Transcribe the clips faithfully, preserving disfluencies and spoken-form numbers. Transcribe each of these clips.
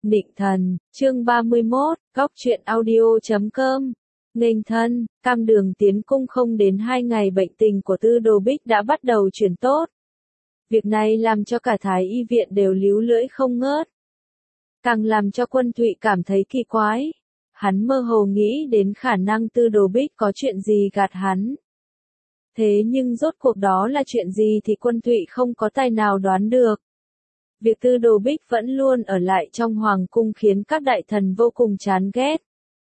Nịnh thần, chương ba mươi mốt, góc truyện audio chấm com. Nghênh thân, cam đường tiến cung không đến hai ngày bệnh tình của Tư Đồ Bích đã bắt đầu chuyển tốt. Việc này làm cho cả Thái y viện đều líu lưỡi không ngớt. Càng làm cho Quân Thụy cảm thấy kỳ quái. Hắn mơ hồ nghĩ đến khả năng Tư Đồ Bích có chuyện gì gạt hắn. Thế nhưng rốt cuộc đó là chuyện gì thì Quân Thụy không có tài nào đoán được. Việc Tư Đồ Bích vẫn luôn ở lại trong hoàng cung khiến các đại thần vô cùng chán ghét.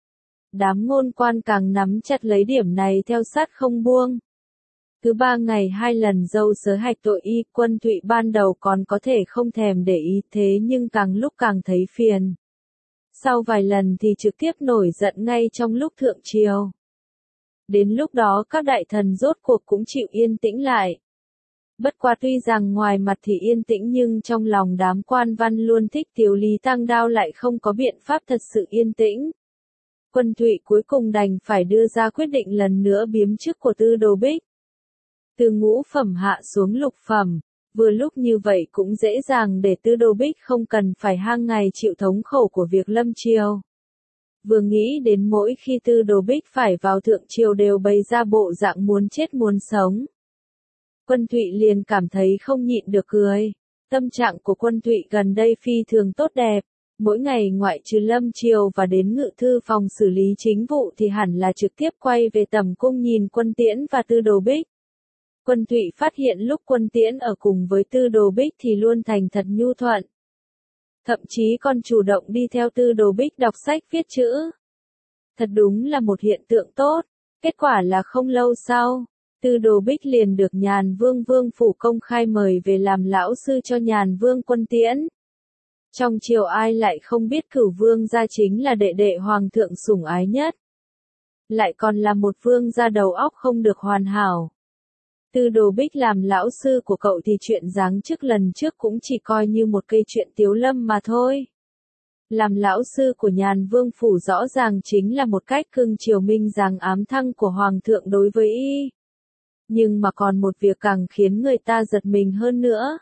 Đám ngôn quan càng nắm chặt lấy điểm này theo sát không buông. Cứ ba ngày hai lần dâu sớ hạch tội y, Quân Thụy ban đầu còn có thể không thèm để ý, thế nhưng càng lúc càng thấy phiền. Sau vài lần thì trực tiếp nổi giận ngay trong lúc thượng triều. Đến lúc đó các đại thần rốt cuộc cũng chịu yên tĩnh lại. Bất quá tuy rằng ngoài mặt thì yên tĩnh nhưng trong lòng đám quan văn luôn thích Tiếu Lý Tăng Đao lại không có biện pháp thật sự yên tĩnh. Quân Thụy cuối cùng đành phải đưa ra quyết định lần nữa biếm chức của Tư Đồ Bích. Từ ngũ phẩm hạ xuống lục phẩm, vừa lúc như vậy cũng dễ dàng để Tư Đồ Bích không cần phải hàng ngày chịu thống khổ của việc lâm triều. Vừa nghĩ đến mỗi khi Tư Đồ Bích phải vào thượng triều đều bày ra bộ dạng muốn chết muốn sống. Quân Thụy liền cảm thấy không nhịn được cười. Tâm trạng của Quân Thụy gần đây phi thường tốt đẹp. Mỗi ngày ngoại trừ lâm triều và đến ngự thư phòng xử lý chính vụ thì hẳn là trực tiếp quay về tầm cung nhìn Quân Tiễn và Tư Đồ Bích. Quân Thụy phát hiện lúc Quân Tiễn ở cùng với Tư Đồ Bích thì luôn thành thật nhu thuận. Thậm chí còn chủ động đi theo Tư Đồ Bích đọc sách viết chữ. Thật đúng là một hiện tượng tốt. Kết quả là không lâu sau, Tư Đồ Bích liền được Nhàn Vương Vương phủ công khai mời về làm lão sư cho Nhàn Vương Quân Tiễn. Trong triều ai lại không biết Cửu Vương gia chính là đệ đệ hoàng thượng sủng ái nhất. Lại còn là một vương gia đầu óc không được hoàn hảo. Tư Đồ Bích làm lão sư của cậu thì chuyện giáng chức lần trước cũng chỉ coi như một cây chuyện tiếu lâm mà thôi. Làm lão sư của Nhàn Vương phủ rõ ràng chính là một cách cưng chiều minh giáng ám thăng của hoàng thượng đối với y. Nhưng mà còn một việc càng khiến người ta giật mình hơn nữa.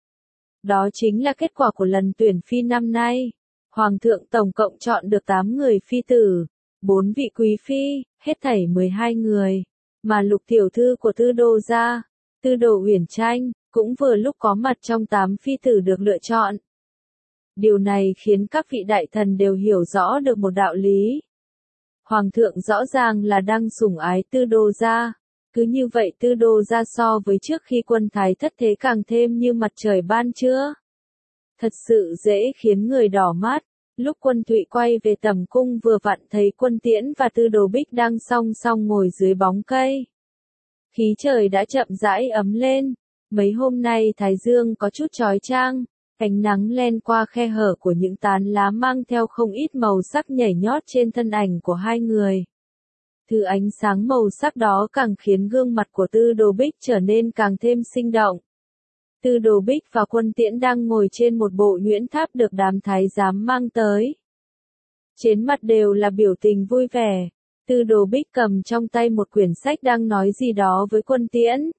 Đó chính là kết quả của lần tuyển phi năm nay. Hoàng thượng tổng cộng chọn được tám người phi tử, bốn vị quý phi, hết thảy mười hai người. Mà lục tiểu thư của Tư Đồ gia, Tư Đồ Uyển Tranh, cũng vừa lúc có mặt trong tám phi tử được lựa chọn. Điều này khiến các vị đại thần đều hiểu rõ được một đạo lý. Hoàng thượng rõ ràng là đang sủng ái Tư Đồ gia. Cứ như vậy Tư Đồ gia so với trước khi quân thái thất thế càng thêm như mặt trời ban trưa. Thật sự dễ khiến người đỏ mắt. Lúc Quân Thụy quay về tầm cung vừa vặn thấy Quân Tiễn và Tư Đồ Bích đang song song ngồi dưới bóng cây. Khí trời đã chậm rãi ấm lên. Mấy hôm nay thái dương có chút chói chang. Ánh nắng len qua khe hở của những tán lá mang theo không ít màu sắc nhảy nhót trên thân ảnh của hai người. Thứ ánh sáng màu sắc đó càng khiến gương mặt của Tư Đồ Bích trở nên càng thêm sinh động. Tư Đồ Bích và Quân Tiễn đang ngồi trên một bộ nhuyễn tháp được đám thái giám mang tới. Trên mặt đều là biểu tình vui vẻ. Tư Đồ Bích cầm trong tay một quyển sách đang nói gì đó với Quân Tiễn.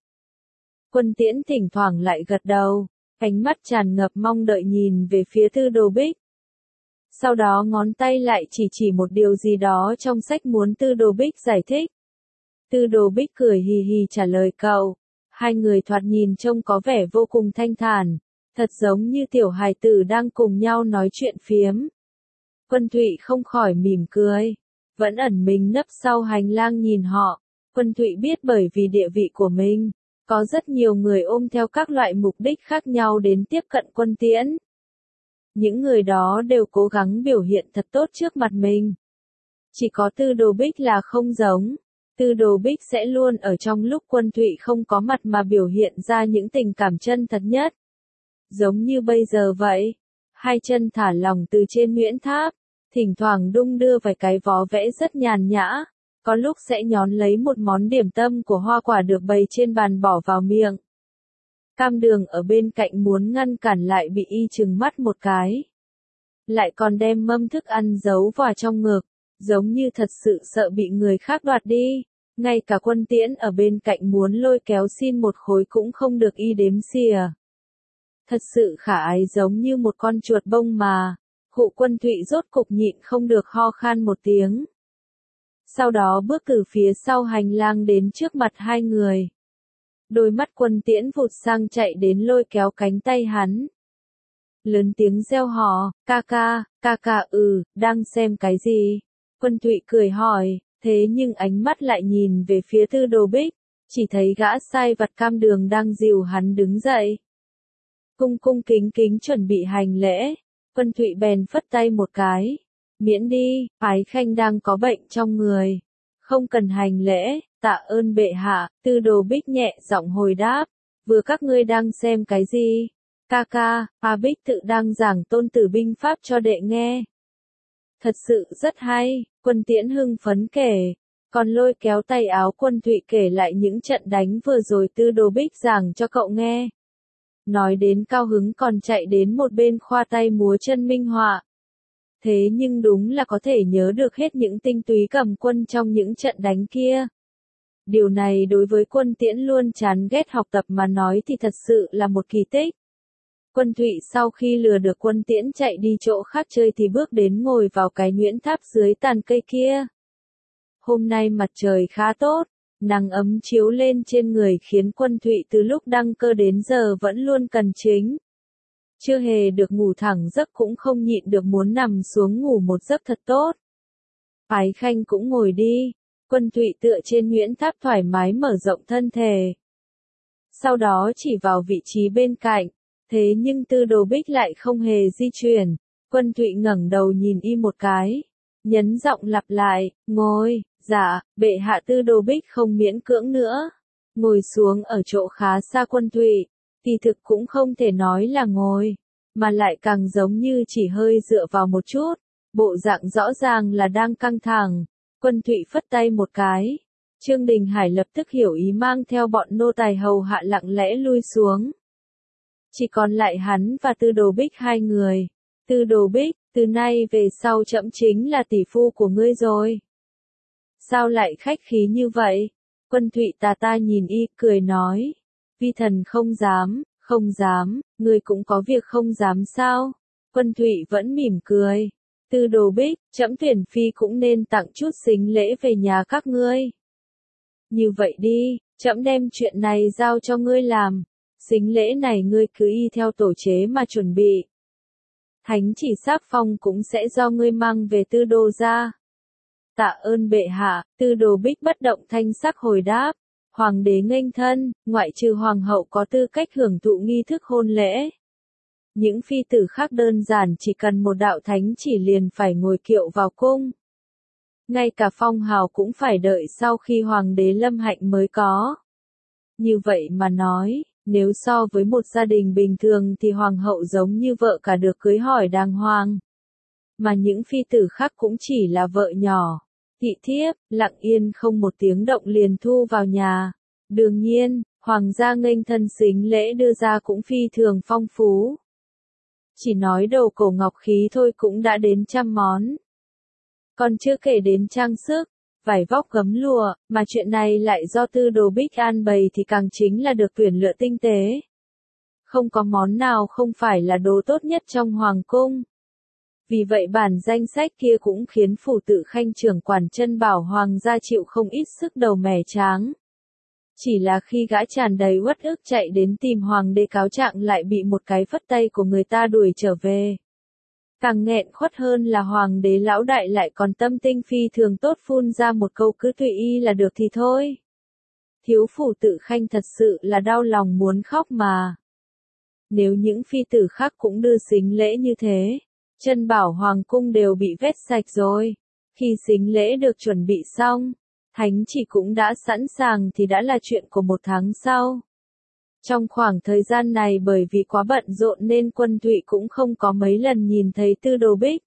Quân Tiễn thỉnh thoảng lại gật đầu, ánh mắt tràn ngập mong đợi nhìn về phía Tư Đồ Bích. Sau đó ngón tay lại chỉ chỉ một điều gì đó trong sách muốn Tư Đồ Bích giải thích. Tư Đồ Bích cười hì hì trả lời cậu. Hai người thoạt nhìn trông có vẻ vô cùng thanh thản, thật giống như tiểu hài tử đang cùng nhau nói chuyện phiếm. Quân Thụy không khỏi mỉm cười, vẫn ẩn mình nấp sau hành lang nhìn họ. Quân Thụy biết bởi vì địa vị của mình, có rất nhiều người ôm theo các loại mục đích khác nhau đến tiếp cận Quân Tiễn. Những người đó đều cố gắng biểu hiện thật tốt trước mặt mình. Chỉ có Tư Đồ Bích là không giống. Tư Đồ Bích sẽ luôn ở trong lúc Quân Thụy không có mặt mà biểu hiện ra những tình cảm chân thật nhất. Giống như bây giờ vậy. Hai chân thả lỏng từ trên nhuyễn tháp, thỉnh thoảng đung đưa vài cái vó vẽ rất nhàn nhã. Có lúc sẽ nhón lấy một món điểm tâm của hoa quả được bày trên bàn bỏ vào miệng. Cam đường ở bên cạnh muốn ngăn cản lại bị y trừng mắt một cái. Lại còn đem mâm thức ăn giấu vào trong ngực, giống như thật sự sợ bị người khác đoạt đi. Ngay cả Quân Tiễn ở bên cạnh muốn lôi kéo xin một khối cũng không được y đếm xỉa. Thật sự khả ái giống như một con chuột bông mà. Cụ Quân Thụy rốt cục nhịn không được ho khan một tiếng. Sau đó bước từ phía sau hành lang đến trước mặt hai người. Đôi mắt Quân Tiễn vụt sang chạy đến lôi kéo cánh tay hắn. Lớn tiếng reo hò, ca ca, ca ca ừ, đang xem cái gì? Quân Thụy cười hỏi, thế nhưng ánh mắt lại nhìn về phía Tư Đồ Bích, chỉ thấy gã sai vặt cam đường đang dìu hắn đứng dậy. Cung cung kính kính chuẩn bị hành lễ, Quân Thụy bèn phất tay một cái, miễn đi, Ái Khanh đang có bệnh trong người, không cần hành lễ, tạ ơn bệ hạ. Tư Đồ Bích nhẹ giọng hồi đáp, vừa các ngươi đang xem cái gì? Ca ca, A Bích tự đang giảng Tôn Tử binh pháp cho đệ nghe. Thật sự rất hay, Quân Tiễn hưng phấn kể, còn lôi kéo tay áo Quân Thụy kể lại những trận đánh vừa rồi Tư Đồ Bích giảng cho cậu nghe. Nói đến cao hứng còn chạy đến một bên khoa tay múa chân minh họa. Thế nhưng đúng là có thể nhớ được hết những tinh túy cầm quân trong những trận đánh kia. Điều này đối với Quân Tiễn luôn chán ghét học tập mà nói thì thật sự là một kỳ tích. Quân Thụy sau khi lừa được Quân Tiễn chạy đi chỗ khác chơi thì bước đến ngồi vào cái nhuyễn tháp dưới tàn cây kia. Hôm nay mặt trời khá tốt, nắng ấm chiếu lên trên người khiến Quân Thụy từ lúc đăng cơ đến giờ vẫn luôn cần chính. Chưa hề được ngủ thẳng giấc cũng không nhịn được muốn nằm xuống ngủ một giấc thật tốt. Ái Khanh cũng ngồi đi, Quân Thụy tựa trên nhuyễn tháp thoải mái mở rộng thân thể. Sau đó chỉ vào vị trí bên cạnh, thế nhưng Tư Đồ Bích lại không hề di chuyển. Quân Thụy ngẩng đầu nhìn y một cái, nhấn giọng lặp lại, ngồi, dạ, bệ hạ. Tư Đồ Bích không miễn cưỡng nữa, ngồi xuống ở chỗ khá xa Quân Thụy, thì thực cũng không thể nói là ngồi, mà lại càng giống như chỉ hơi dựa vào một chút, bộ dạng rõ ràng là đang căng thẳng. Quân Thụy phất tay một cái, Trương Đình Hải lập tức hiểu ý mang theo bọn nô tài hầu hạ lặng lẽ lui xuống. Chỉ còn lại hắn và Tư Đồ Bích hai người. Tư Đồ Bích, từ nay về sau trẫm chính là tỷ phu của ngươi rồi. Sao lại khách khí như vậy? Quân Thụy tà ta nhìn y, cười nói. Vi thần không dám, không dám, ngươi cũng có việc không dám sao? Quân Thụy vẫn mỉm cười. Tư Đồ Bích, trẫm tuyển phi cũng nên tặng chút sính lễ về nhà các ngươi. Như vậy đi, trẫm đem chuyện này giao cho ngươi làm. Sính lễ này ngươi cứ y theo tổ chế mà chuẩn bị. Thánh chỉ sắc phong cũng sẽ do ngươi mang về Tư Đồ ra. Tạ ơn bệ hạ. Tư Đồ Bích bất động thanh sắc hồi đáp. Hoàng đế nghênh thân, ngoại trừ hoàng hậu có tư cách hưởng thụ nghi thức hôn lễ. Những phi tử khác đơn giản chỉ cần một đạo thánh chỉ liền phải ngồi kiệu vào cung. Ngay cả phong hào cũng phải đợi sau khi hoàng đế lâm hạnh mới có. Như vậy mà nói, nếu so với một gia đình bình thường thì hoàng hậu giống như vợ cả được cưới hỏi đàng hoàng. Mà những phi tử khác cũng chỉ là vợ nhỏ, thị thiếp, lặng yên không một tiếng động liền thu vào nhà. Đương nhiên, hoàng gia nghênh thân sính lễ đưa ra cũng phi thường phong phú. Chỉ nói đầu cổ ngọc khí thôi cũng đã đến trăm món. Còn chưa kể đến trang sức, vải vóc gấm lụa, mà chuyện này lại do Tư Đồ Bích an bày thì càng chính là được tuyển lựa tinh tế. Không có món nào không phải là đồ tốt nhất trong hoàng cung. Vì vậy bản danh sách kia cũng khiến phủ tự khanh trưởng quản Chân Bảo hoàng gia chịu không ít sức đầu mẻ tráng. Chỉ là khi gã tràn đầy uất ức chạy đến tìm hoàng đế cáo trạng lại bị một cái phất tay của người ta đuổi trở về. Càng nghẹn khuất hơn là hoàng đế lão đại lại còn tâm tinh phi thường tốt phun ra một câu cứ tùy y là được thì thôi. Thiếu phủ tự khanh thật sự là đau lòng muốn khóc mà. Nếu những phi tử khác cũng đưa sính lễ như thế, Chân Bảo hoàng cung đều bị vét sạch rồi. Khi sính lễ được chuẩn bị xong, thánh chỉ cũng đã sẵn sàng thì đã là chuyện của một tháng sau. Trong khoảng thời gian này bởi vì quá bận rộn nên Quân Thụy cũng không có mấy lần nhìn thấy Tư Đồ Bích.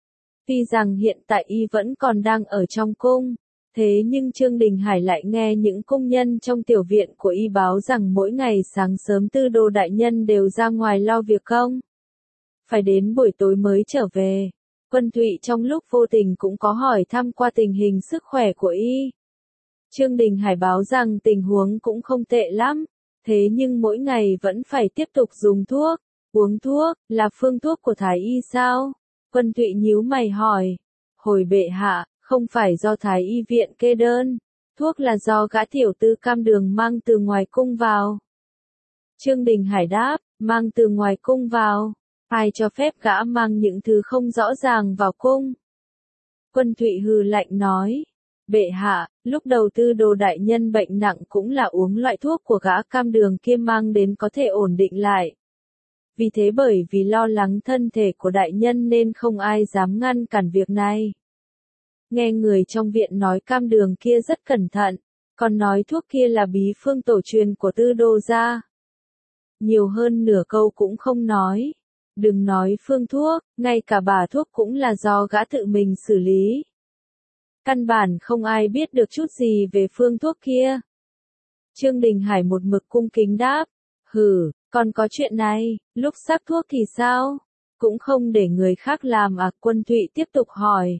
Tuy rằng hiện tại y vẫn còn đang ở trong cung, thế nhưng Trương Đình Hải lại nghe những công nhân trong tiểu viện của y báo rằng mỗi ngày sáng sớm Tư Đồ đại nhân đều ra ngoài lo việc công. Phải đến buổi tối mới trở về. Quân Thụy trong lúc vô tình cũng có hỏi thăm qua tình hình sức khỏe của y. Trương Đình Hải báo rằng tình huống cũng không tệ lắm, thế nhưng mỗi ngày vẫn phải tiếp tục dùng thuốc, uống thuốc, là phương thuốc của Thái y sao? Quân Thụy nhíu mày hỏi. Hồi bệ hạ, không phải do Thái y viện kê đơn, thuốc là do gã tiểu tư Cam Đường mang từ ngoài cung vào. Trương Đình Hải đáp, mang từ ngoài cung vào, ai cho phép gã mang những thứ không rõ ràng vào cung? Quân Thụy hừ lạnh nói, bệ hạ, lúc đầu Tư Đồ đại nhân bệnh nặng cũng là uống loại thuốc của gã Cam Đường kia mang đến có thể ổn định lại. Vì thế bởi vì lo lắng thân thể của đại nhân nên không ai dám ngăn cản việc này. Nghe người trong viện nói Cam Đường kia rất cẩn thận, còn nói thuốc kia là bí phương tổ truyền của Tư Đồ gia. Nhiều hơn nửa câu cũng không nói. Đừng nói phương thuốc, ngay cả bà thuốc cũng là do gã tự mình xử lý. Căn bản không ai biết được chút gì về phương thuốc kia. Trương Đình Hải một mực cung kính đáp, hừ, còn có chuyện này, lúc sắc thuốc thì sao? Cũng không để người khác làm à? Quân Thụy tiếp tục hỏi.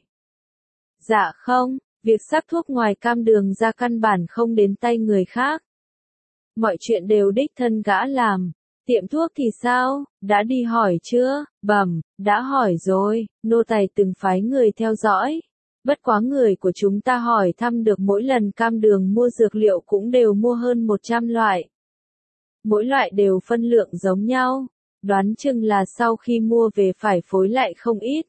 Dạ không, việc sắc thuốc ngoài Cam Đường ra căn bản không đến tay người khác. Mọi chuyện đều đích thân gã làm. Tiệm thuốc thì sao, đã đi hỏi chưa? Bẩm, đã hỏi rồi, nô tài từng phái người theo dõi. Bất quá người của chúng ta hỏi thăm được mỗi lần Cam Đường mua dược liệu cũng đều mua hơn một trăm loại. Mỗi loại đều phân lượng giống nhau, đoán chừng là sau khi mua về phải phối lại không ít.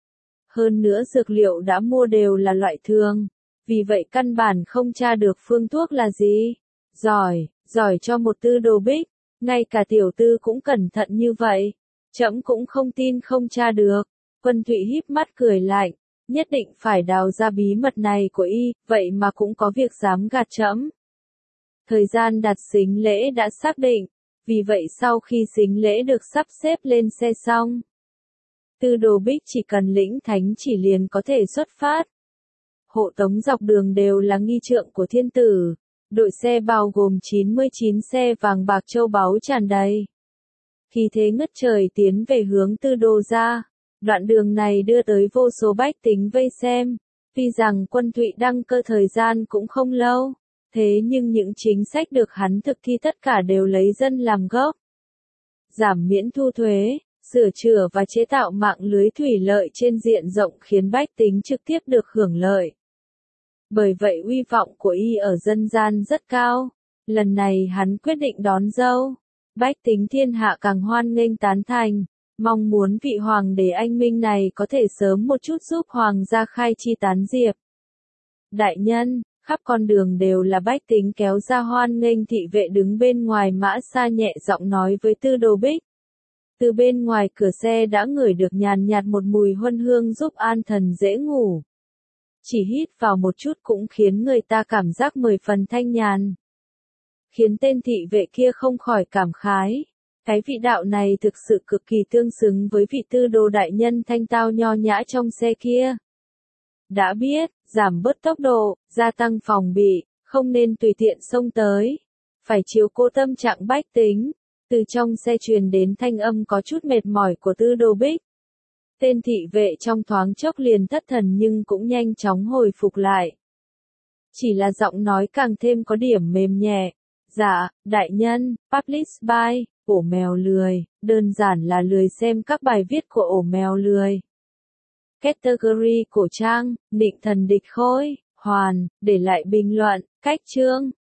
Hơn nữa dược liệu đã mua đều là loại thường, vì vậy căn bản không tra được phương thuốc là gì. Giỏi, giỏi cho một Tư Đồ Bích, ngay cả tiểu tư cũng cẩn thận như vậy. Trẫm cũng không tin không tra được. Quân Thụy híp mắt cười lạnh, nhất định phải đào ra bí mật này của y, vậy mà cũng có việc dám gạt trẫm. Thời gian đặt sính lễ đã xác định, vì vậy sau khi sính lễ được sắp xếp lên xe xong, Tư Đồ Bích chỉ cần lĩnh thánh chỉ liền có thể xuất phát. Hộ tống dọc đường đều là nghi trượng của thiên tử, đội xe bao gồm chín mươi chín xe vàng bạc châu báu tràn đầy. Khí thế ngất trời tiến về hướng Tư Đồ gia. Đoạn đường này đưa tới vô số bách tính vây xem. Tuy rằng Quân Thụy đăng cơ thời gian cũng không lâu, thế nhưng những chính sách được hắn thực thi tất cả đều lấy dân làm gốc. Giảm miễn thu thuế, sửa chữa và chế tạo mạng lưới thủy lợi trên diện rộng khiến bách tính trực tiếp được hưởng lợi. Bởi vậy uy vọng của y ở dân gian rất cao. Lần này hắn quyết định đón dâu. Bách tính thiên hạ càng hoan nghênh tán thành, mong muốn vị hoàng đế anh minh này có thể sớm một chút giúp hoàng gia khai chi tán diệp. Đại nhân, khắp con đường đều là bách tính kéo ra hoan nghênh. Thị vệ đứng bên ngoài mã xa nhẹ giọng nói với Tư Đồ Bích. Từ bên ngoài cửa xe đã ngửi được nhàn nhạt một mùi huân hương giúp an thần dễ ngủ. Chỉ hít vào một chút cũng khiến người ta cảm giác mười phần thanh nhàn. Khiến tên thị vệ kia không khỏi cảm khái. Cái vị đạo này thực sự cực kỳ tương xứng với vị Tư Đồ đại nhân thanh tao nho nhã trong xe kia. Đã biết, giảm bớt tốc độ, gia tăng phòng bị, không nên tùy tiện xông tới. Phải chiếu cố tâm trạng bách tính. Từ trong xe truyền đến thanh âm có chút mệt mỏi của Tư Đồ Bích. Tên thị vệ trong thoáng chốc liền thất thần nhưng cũng nhanh chóng hồi phục lại. Chỉ là giọng nói càng thêm có điểm mềm nhẹ. Dạ, đại nhân, publish by, ổ mèo lười, đơn giản là lười xem các bài viết của ổ mèo lười. Category cổ trang, nịnh thần địch khôi, hoàn, để lại bình luận, cách chương.